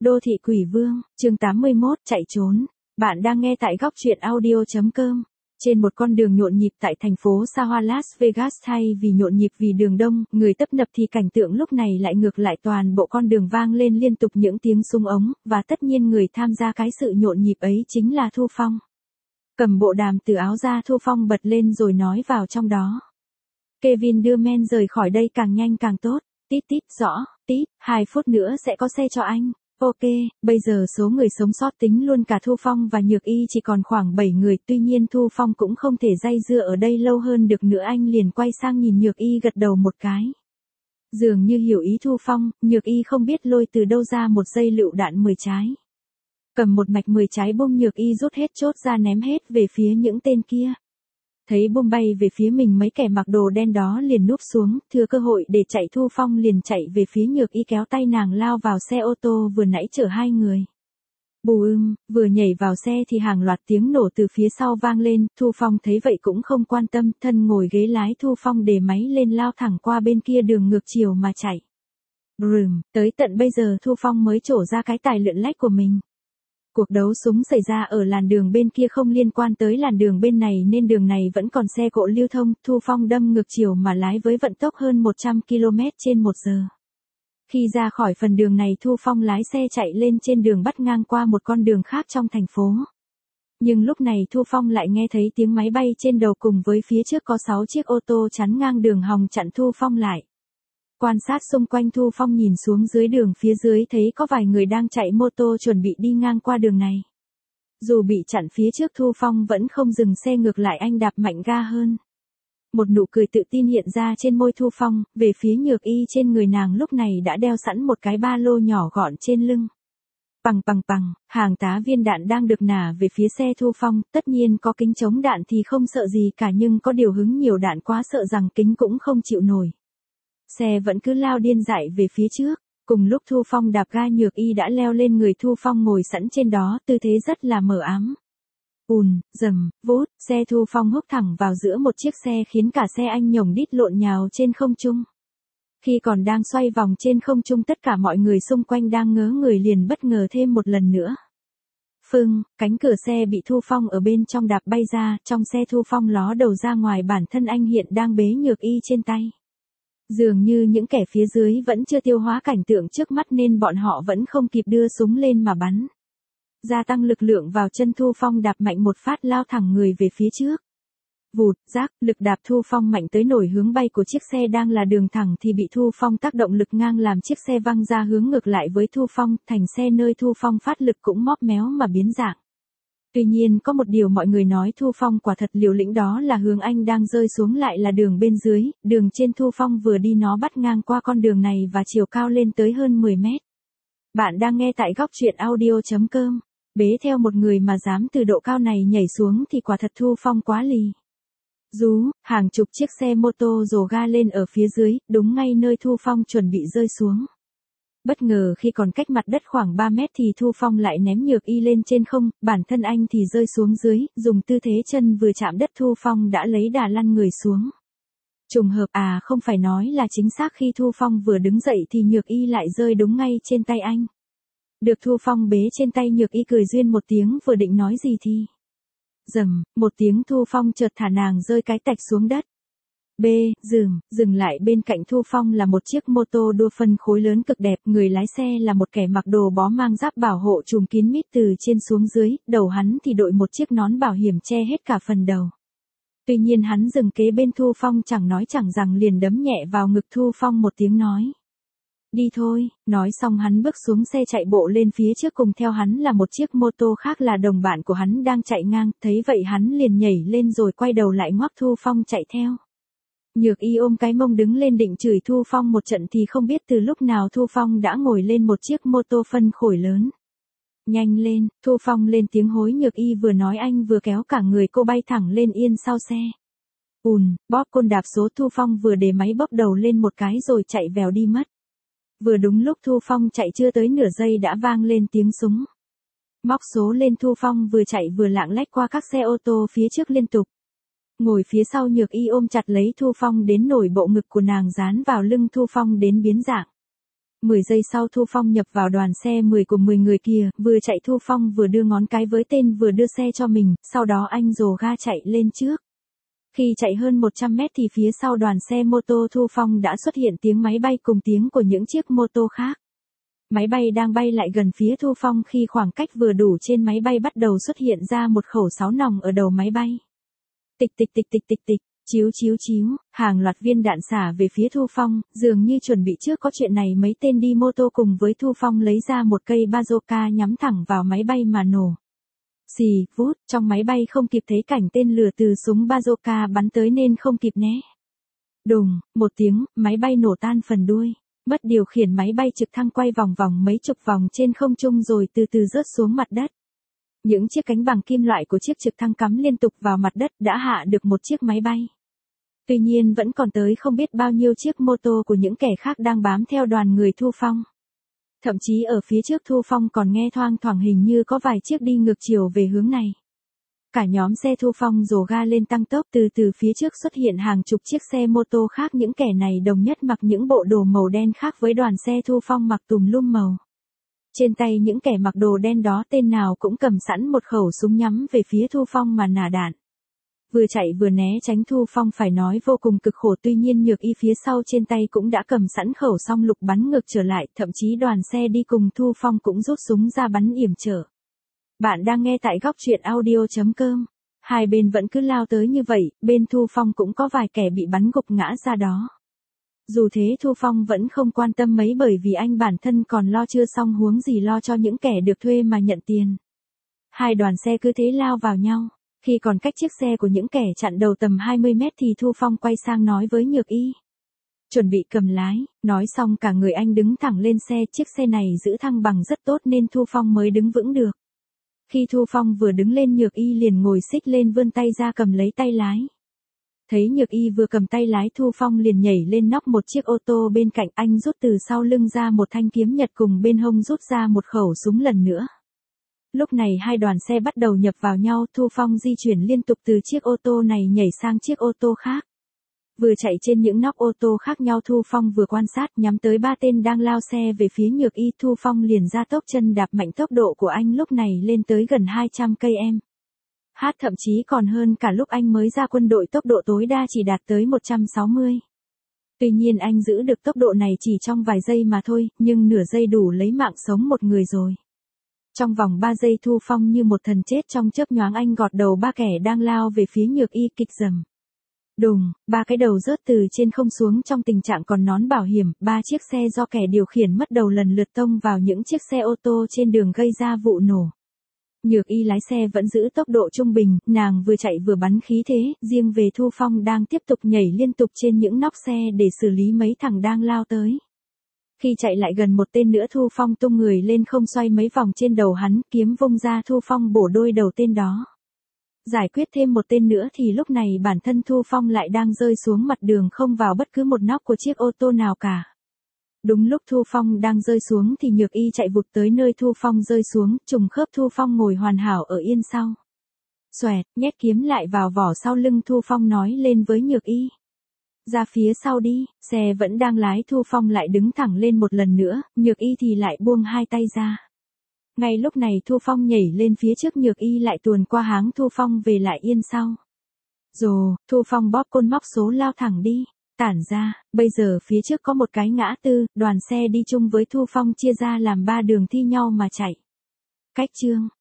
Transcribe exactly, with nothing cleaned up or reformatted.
Đô thị quỷ vương, chương tám mươi mốt, chạy trốn. Bạn đang nghe tại góc truyện audio chấm com. Trên một con đường nhộn nhịp tại thành phố xa hoa Las Vegas, thay vì nhộn nhịp vì đường đông, người tấp nập thì cảnh tượng lúc này lại ngược lại, toàn bộ con đường vang lên liên tục những tiếng súng ống, và tất nhiên người tham gia cái sự nhộn nhịp ấy chính là Thu Phong. Cầm bộ đàm từ áo ra, Thu Phong bật lên rồi nói vào trong đó. Kevin đưa men rời khỏi đây càng nhanh càng tốt. Tít tít, rõ, tít, hai phút nữa sẽ có xe cho anh. Ok, bây giờ số người sống sót tính luôn cả Thu Phong và Nhược Y chỉ còn khoảng bảy người, tuy nhiên Thu Phong cũng không thể dây dưa ở đây lâu hơn được nữa, anh liền quay sang nhìn Nhược Y gật đầu một cái. Dường như hiểu ý Thu Phong, Nhược Y không biết lôi từ đâu ra một dây lựu đạn mười trái. Cầm một mạch mười trái bom, Nhược Y rút hết chốt ra ném hết về phía những tên kia. Thấy bom bay về phía mình, mấy kẻ mặc đồ đen đó liền núp xuống, thừa cơ hội để chạy. Thu Phong liền chạy về phía Nhược Y, kéo tay nàng lao vào xe ô tô vừa nãy chở hai người. Bù ưm, vừa nhảy vào xe thì hàng loạt tiếng nổ từ phía sau vang lên, Thu Phong thấy vậy cũng không quan tâm, thân ngồi ghế lái, Thu Phong để máy lên lao thẳng qua bên kia đường ngược chiều mà chạy. Brùm, tới tận bây giờ Thu Phong mới trổ ra cái tài lượn lách của mình. Cuộc đấu súng xảy ra ở làn đường bên kia không liên quan tới làn đường bên này, nên đường này vẫn còn xe cộ lưu thông. Thu Phong đâm ngược chiều mà lái với vận tốc hơn một trăm ki lô mét trên một giờ. Khi ra khỏi phần đường này, Thu Phong lái xe chạy lên trên đường bắt ngang qua một con đường khác trong thành phố. Nhưng lúc này Thu Phong lại nghe thấy tiếng máy bay trên đầu, cùng với phía trước có sáu chiếc ô tô chắn ngang đường hòng chặn Thu Phong lại. Quan sát xung quanh, Thu Phong nhìn xuống dưới đường phía dưới thấy có vài người đang chạy mô tô chuẩn bị đi ngang qua đường này. Dù bị chặn phía trước, Thu Phong vẫn không dừng xe, ngược lại anh đạp mạnh ga hơn. Một nụ cười tự tin hiện ra trên môi Thu Phong, về phía Nhược Y, trên người nàng lúc này đã đeo sẵn một cái ba lô nhỏ gọn trên lưng. Pằng pằng pằng, hàng tá viên đạn đang được nả về phía xe Thu Phong, tất nhiên có kính chống đạn thì không sợ gì cả, nhưng có điều hứng nhiều đạn quá, sợ rằng kính cũng không chịu nổi. Xe vẫn cứ lao điên dại về phía trước. Cùng lúc Thu Phong đạp ga, Nhược Y đã leo lên người Thu Phong ngồi sẵn trên đó, tư thế rất là mờ ám. Ùn, rầm, vút, xe Thu Phong húc thẳng vào giữa một chiếc xe, khiến cả xe anh nhổng đít lộn nhào trên không trung. Khi còn đang xoay vòng trên không trung, tất cả mọi người xung quanh đang ngớ người liền bất ngờ thêm một lần nữa. Phưng, cánh cửa xe bị Thu Phong ở bên trong đạp bay ra, trong xe Thu Phong ló đầu ra ngoài, bản thân anh hiện đang bế Nhược Y trên tay. Dường như những kẻ phía dưới vẫn chưa tiêu hóa cảnh tượng trước mắt nên bọn họ vẫn không kịp đưa súng lên mà bắn. Gia tăng lực lượng vào chân, Thu Phong đạp mạnh một phát lao thẳng người về phía trước. Vụt, rác, lực đạp Thu Phong mạnh tới nổi hướng bay của chiếc xe đang là đường thẳng thì bị Thu Phong tác động lực ngang làm chiếc xe văng ra hướng ngược lại với Thu Phong, thành xe nơi Thu Phong phát lực cũng móp méo mà biến dạng. Tuy nhiên có một điều mọi người nói Thu Phong quả thật liều lĩnh, đó là hướng anh đang rơi xuống lại là đường bên dưới, đường trên Thu Phong vừa đi nó bắt ngang qua con đường này và chiều cao lên tới hơn mười mét. Bạn đang nghe tại góc truyện audio chấm com. Bế theo một người mà dám từ độ cao này nhảy xuống thì quả thật Thu Phong quá lì. Rú, hàng chục chiếc xe mô tô rồ ga lên ở phía dưới, đúng ngay nơi Thu Phong chuẩn bị rơi xuống. Bất ngờ khi còn cách mặt đất khoảng ba mét thì Thu Phong lại ném Nhược Y lên trên không, bản thân anh thì rơi xuống dưới, dùng tư thế chân vừa chạm đất Thu Phong đã lấy đà lăn người xuống. Trùng hợp à, không phải nói là chính xác, khi Thu Phong vừa đứng dậy thì Nhược Y lại rơi đúng ngay trên tay anh. Được Thu Phong bế trên tay, Nhược Y cười duyên một tiếng, vừa định nói gì thì rầm, một tiếng, Thu Phong chợt thả nàng rơi cái tạch xuống đất. B, dừng, dừng lại bên cạnh Thu Phong là một chiếc mô tô đua phân khối lớn cực đẹp, người lái xe là một kẻ mặc đồ bó mang giáp bảo hộ trùm kín mít từ trên xuống dưới, đầu hắn thì đội một chiếc nón bảo hiểm che hết cả phần đầu. Tuy nhiên hắn dừng kế bên Thu Phong, chẳng nói chẳng rằng liền đấm nhẹ vào ngực Thu Phong một tiếng nói. Đi thôi, nói xong hắn bước xuống xe chạy bộ lên phía trước, cùng theo hắn là một chiếc mô tô khác là đồng bạn của hắn đang chạy ngang, thấy vậy hắn liền nhảy lên rồi quay đầu lại ngoắc Thu Phong chạy theo. Nhược Y ôm cái mông đứng lên định chửi Thu Phong một trận thì không biết từ lúc nào Thu Phong đã ngồi lên một chiếc mô tô phân khối lớn. Nhanh lên, Thu Phong lên tiếng hối. Nhược Y vừa nói anh vừa kéo cả người cô bay thẳng lên yên sau xe. Ùn, bóp côn đạp số, Thu Phong vừa để máy bốc đầu lên một cái rồi chạy vèo đi mất. Vừa đúng lúc Thu Phong chạy chưa tới nửa giây đã vang lên tiếng súng. Móc số lên, Thu Phong vừa chạy vừa lạng lách qua các xe ô tô phía trước liên tục. Ngồi phía sau, Nhược Y ôm chặt lấy Thu Phong đến nổi bộ ngực của nàng dán vào lưng Thu Phong đến biến dạng. mười giây sau Thu Phong nhập vào đoàn xe mười của mười người kia, vừa chạy Thu Phong vừa đưa ngón cái với tên vừa đưa xe cho mình, sau đó anh rồ ga chạy lên trước. Khi chạy hơn một trăm mét thì phía sau đoàn xe mô tô Thu Phong đã xuất hiện tiếng máy bay cùng tiếng của những chiếc mô tô khác. Máy bay đang bay lại gần phía Thu Phong khi khoảng cách vừa đủ trên máy bay bắt đầu xuất hiện ra một khẩu sáu nòng ở đầu máy bay. Tịch tịch tịch tịch tịch tịch, chiếu chiếu chiếu, hàng loạt viên đạn xả về phía Thu Phong, dường như chuẩn bị trước có chuyện này mấy tên đi mô tô cùng với Thu Phong lấy ra một cây bazooka nhắm thẳng vào máy bay mà nổ. Xì, vút, trong máy bay không kịp thấy cảnh tên lửa từ súng bazooka bắn tới nên không kịp né. Đùng, một tiếng, máy bay nổ tan phần đuôi. Mất điều khiển máy bay trực thăng quay vòng vòng mấy chục vòng trên không trung rồi từ từ rớt xuống mặt đất. Những chiếc cánh bằng kim loại của chiếc trực thăng cắm liên tục vào mặt đất đã hạ được một chiếc máy bay. Tuy nhiên vẫn còn tới không biết bao nhiêu chiếc mô tô của những kẻ khác đang bám theo đoàn người Thu Phong. Thậm chí ở phía trước Thu Phong còn nghe thoang thoảng hình như có vài chiếc đi ngược chiều về hướng này. Cả nhóm xe Thu Phong rồ ga lên tăng tốc, từ từ phía trước xuất hiện hàng chục chiếc xe mô tô khác, những kẻ này đồng nhất mặc những bộ đồ màu đen khác với đoàn xe Thu Phong mặc tùm lum màu. Trên tay những kẻ mặc đồ đen đó tên nào cũng cầm sẵn một khẩu súng nhắm về phía Thu Phong mà nả đạn. Vừa chạy vừa né tránh Thu Phong phải nói vô cùng cực khổ, tuy nhiên Nhược Y phía sau trên tay cũng đã cầm sẵn khẩu song lục bắn ngược trở lại, thậm chí đoàn xe đi cùng Thu Phong cũng rút súng ra bắn yểm trở. Bạn đang nghe tại góc truyện audio chấm com. Hai bên vẫn cứ lao tới như vậy, bên Thu Phong cũng có vài kẻ bị bắn gục ngã ra đó. Dù thế Thu Phong vẫn không quan tâm mấy bởi vì anh bản thân còn lo chưa xong huống gì lo cho những kẻ được thuê mà nhận tiền. Hai đoàn xe cứ thế lao vào nhau. Khi còn cách chiếc xe của những kẻ chặn đầu tầm hai mươi mét thì Thu Phong quay sang nói với Nhược Y. Chuẩn bị cầm lái, nói xong cả người anh đứng thẳng lên xe, chiếc xe này giữ thăng bằng rất tốt nên Thu Phong mới đứng vững được. Khi Thu Phong vừa đứng lên Nhược Y liền ngồi xích lên vươn tay ra cầm lấy tay lái. Thấy Nhược Y vừa cầm tay lái Thu Phong liền nhảy lên nóc một chiếc ô tô bên cạnh, anh rút từ sau lưng ra một thanh kiếm nhật cùng bên hông rút ra một khẩu súng lần nữa. Lúc này hai đoàn xe bắt đầu nhập vào nhau, Thu Phong di chuyển liên tục từ chiếc ô tô này nhảy sang chiếc ô tô khác. Vừa chạy trên những nóc ô tô khác nhau Thu Phong vừa quan sát nhắm tới ba tên đang lao xe về phía Nhược Y, Thu Phong liền ra tốc chân đạp mạnh, tốc độ của anh lúc này lên tới gần hai trăm ki lô mét trên giờ, thậm chí còn hơn cả lúc anh mới ra quân đội, tốc độ tối đa chỉ đạt tới một trăm sáu mươi. Tuy nhiên anh giữ được tốc độ này chỉ trong vài giây mà thôi, nhưng nửa giây đủ lấy mạng sống một người rồi. Trong vòng ba giây Thu Phong như một thần chết, trong chớp nhoáng anh gọt đầu ba kẻ đang lao về phía Nhược Y, kịch rầm. Đùng, ba cái đầu rớt từ trên không xuống trong tình trạng còn nón bảo hiểm, ba chiếc xe do kẻ điều khiển mất đầu lần lượt tông vào những chiếc xe ô tô trên đường gây ra vụ nổ. Nhược Y lái xe vẫn giữ tốc độ trung bình, nàng vừa chạy vừa bắn khí thế, riêng về Thu Phong đang tiếp tục nhảy liên tục trên những nóc xe để xử lý mấy thằng đang lao tới. Khi chạy lại gần một tên nữa Thu Phong tung người lên không xoay mấy vòng trên đầu hắn, kiếm vung ra Thu Phong bổ đôi đầu tên đó. Giải quyết thêm một tên nữa thì lúc này bản thân Thu Phong lại đang rơi xuống mặt đường, không vào bất cứ một nóc của chiếc ô tô nào cả. Đúng lúc Thu Phong đang rơi xuống thì Nhược Y chạy vụt tới nơi Thu Phong rơi xuống, trùng khớp Thu Phong ngồi hoàn hảo ở yên sau. Xoẹt, nhét kiếm lại vào vỏ sau lưng Thu Phong nói lên với Nhược Y. Ra phía sau đi, xe vẫn đang lái Thu Phong lại đứng thẳng lên một lần nữa, Nhược Y thì lại buông hai tay ra. Ngay lúc này Thu Phong nhảy lên phía trước, Nhược Y lại tuồn qua háng Thu Phong về lại yên sau. Rồ, Thu Phong bóp côn móc số lao thẳng đi. Tản ra, bây giờ phía trước có một cái ngã tư, đoàn xe đi chung với Thu Phong chia ra làm ba đường thi nhau mà chạy. Cách chương